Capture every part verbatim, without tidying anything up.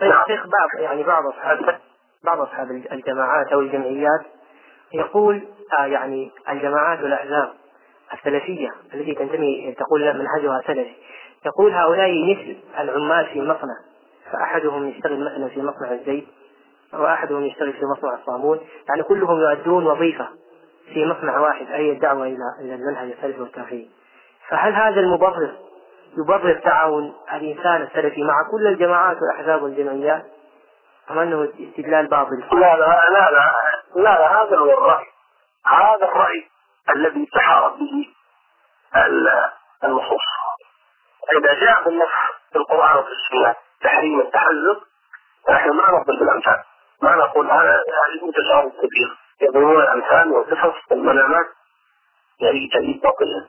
طيب شيخ، بعض يعني بعض أصحاب بعض أصحاب الجماعات أو الجمعيات يقول آه يعني الجماعات والأحزاب السلفية التي تنتمي تقول منهجها سلفي، يقول هؤلاء مثل العمال في مصنع، فأحدهم يشتغل مثلا في مصنع الزيت وأحدهم يشتغل في مصنع الصابون، يعني كلهم يؤدون وظيفة في مصنع واحد، أي الدعوة إلى إلى المنهج السلفي والتوحيد. فهل هذا المبرر يبرر تعاون الإنسان السلفي مع كل الجماعات والأحزاب والجمعيات، أم أنه استدلال باطل؟ لا لا لا لا لا, لا هذا هو الرأي، هذا الرأي الذي تحارب به النصوص. إذا جاء بالنص في القرآن وفي السنة تحريم التحزب، نحن ما نقبل بالأمثال، ما نقول هذا متجاوز كبير، يضربون الأمثال والقصص والمنامات يعني تجد باطلا.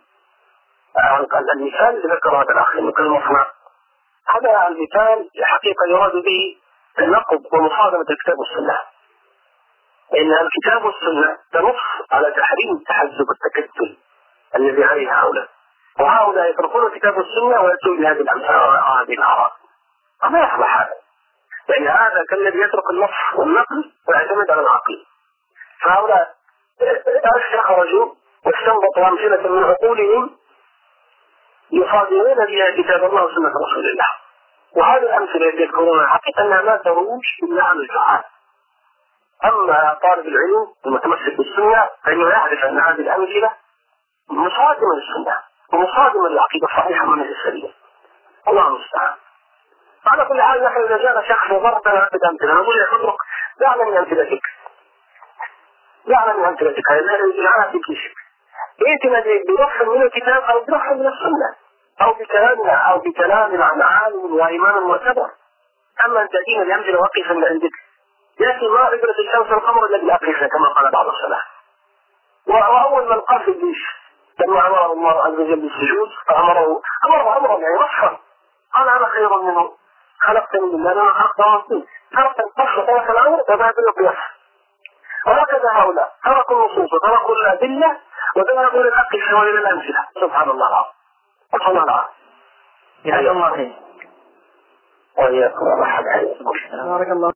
المثال اللي ذكره هذا الأخ مثل المصنع، هذا المثال حقيقة يراد به النقد ومصادمة الكتاب والسنة، لأن الكتاب والسنة تنص على تحريم التحزب والتكتل الذي عليه هؤلاء، وهؤلاء يتركون الكتاب والسنة ويأتون بهذه الأمثال وهذه الآراء. ما يصلح هذا، لأن هذا كالذي يترك النص والنقل ويعتمد على العقل. فهؤلاء خرجوا واستنبطوا أمثلة من عقولهم يصادرون بها كتاب الله وسنة رسول الله، وهذه الأمثلة التي يذكرونها حقيقة أنها ما تروج إلا عن الفعال. أما طالب العلم المتمسك بالسنة فإنه يعرف أن هذه الأمثلة مصادمة للسنة ومصادمة للعقيدة الصحيحة من السلية. الله المستعان. على كل حال نحن إذا جاء شخص وضربنا بأمثلة نقول له اترك دعنا من أمثلتك، دعنا من أمثلتك هذه الجماعة في كيشك، ائتنا بنص من الكتاب أو بنص من السنة أو بكلامنا أو بكلامنا عن عالم وإمام معتبر. أما أن تأتينا بأمثلة وقفا من عندك يأتي ما عبرة الشمس والقمر الذي أقفها كما قال بعض السلف. وأول من قال في الجيش لما أمر الله عز وجل بالسجود فأمره أمره أمره يعني وصفا، قال أنا خير منه خلقتني من أنا خلقته من طين، ترك القصة ترك الأمر وذهب القياس. وهكذا هؤلاء تركوا النصوص وتركوا الأدلة وذهبوا إلى الأقصى وإلى الأمثلة. سبحان الله العظيم. سبحان الله العظيم. جزاك الله خير. وإياكم. بارك الله.